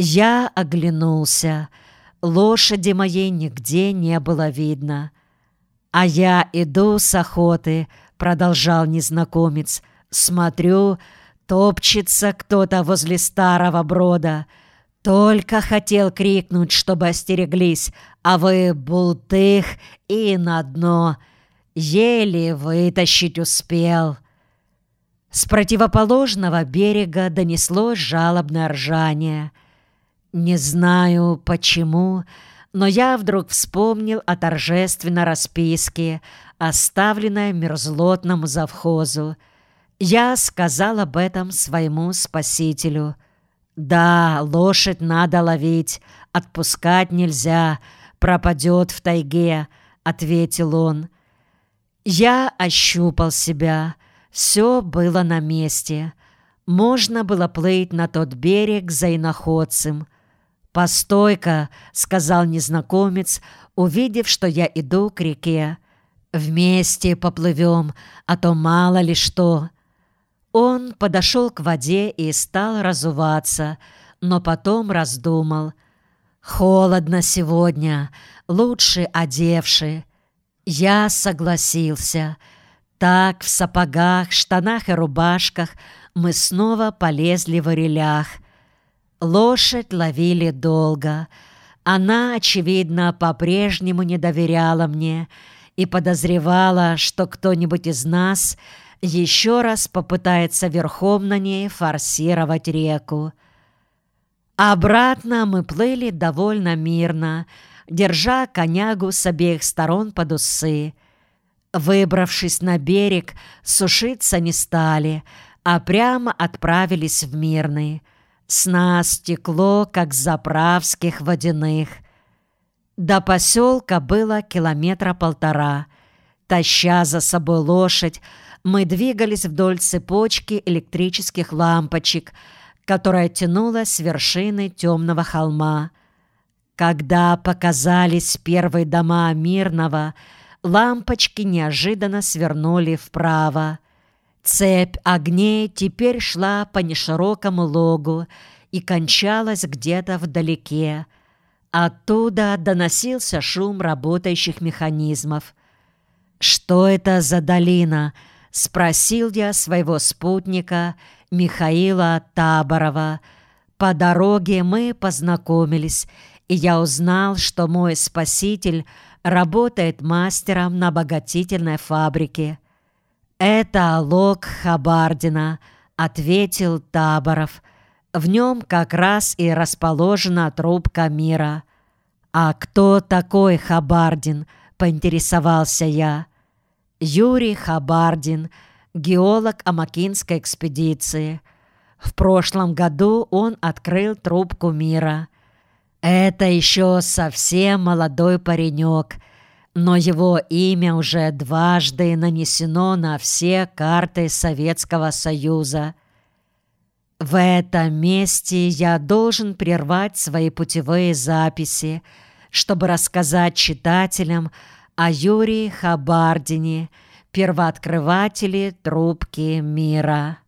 Я оглянулся. Лошади моей нигде не было видно. «А я иду с охоты», — продолжал незнакомец. «Смотрю, топчется кто-то возле старого брода. Только хотел крикнуть, чтобы остереглись, а вы бултых и на дно. Еле вытащить успел». С противоположного берега донеслось жалобное ржание. Не знаю почему, но я вдруг вспомнил о торжественной расписке, оставленной мерзлотному завхозу. Я сказал об этом своему спасителю. «Да, лошадь надо ловить, отпускать нельзя, пропадет в тайге», — ответил он. Я ощупал себя. Все было на месте. Можно было плыть на тот берег за иноходцем. «Постой-ка», — сказал незнакомец, увидев, что я иду к реке. «Вместе поплывем, а то мало ли что». Он подошел к воде и стал разуваться, но потом раздумал. «Холодно сегодня, лучше одевши». Я согласился. Так в сапогах, штанах и рубашках мы снова полезли в орелях. Лошадь ловили долго. Она, очевидно, по-прежнему не доверяла мне и подозревала, что кто-нибудь из нас еще раз попытается верхом на ней форсировать реку. Обратно мы плыли довольно мирно, держа конягу с обеих сторон под усы. Выбравшись на берег, сушиться не стали, а прямо отправились в Мирный. С нас текло, как с заправских водяных. До поселка было 1,5 километра. Таща за собой лошадь, мы двигались вдоль цепочки электрических лампочек, которая тянулась с вершины темного холма. Когда показались первые дома Мирного, лампочки неожиданно свернули вправо. Цепь огней теперь шла по неширокому логу и кончалась где-то вдалеке. Оттуда доносился шум работающих механизмов. «Что это за долина?» — спросил я своего спутника Михаила Таборова. По дороге мы познакомились, и я узнал, что мой спаситель работает мастером на обогатительной фабрике. «Это лог Хабардина», — ответил Таборов. «В нем как раз и расположена трубка мира». «А кто такой Хабардин?» — поинтересовался я. «Юрий Хабардин, геолог Амакинской экспедиции. В прошлом году он открыл трубку мира. Это еще совсем молодой паренек, но его имя уже дважды нанесено на все карты Советского Союза. В этом месте я должен прервать свои путевые записи, чтобы рассказать читателям о Юрии Хабардине, первооткрывателе трубки мира».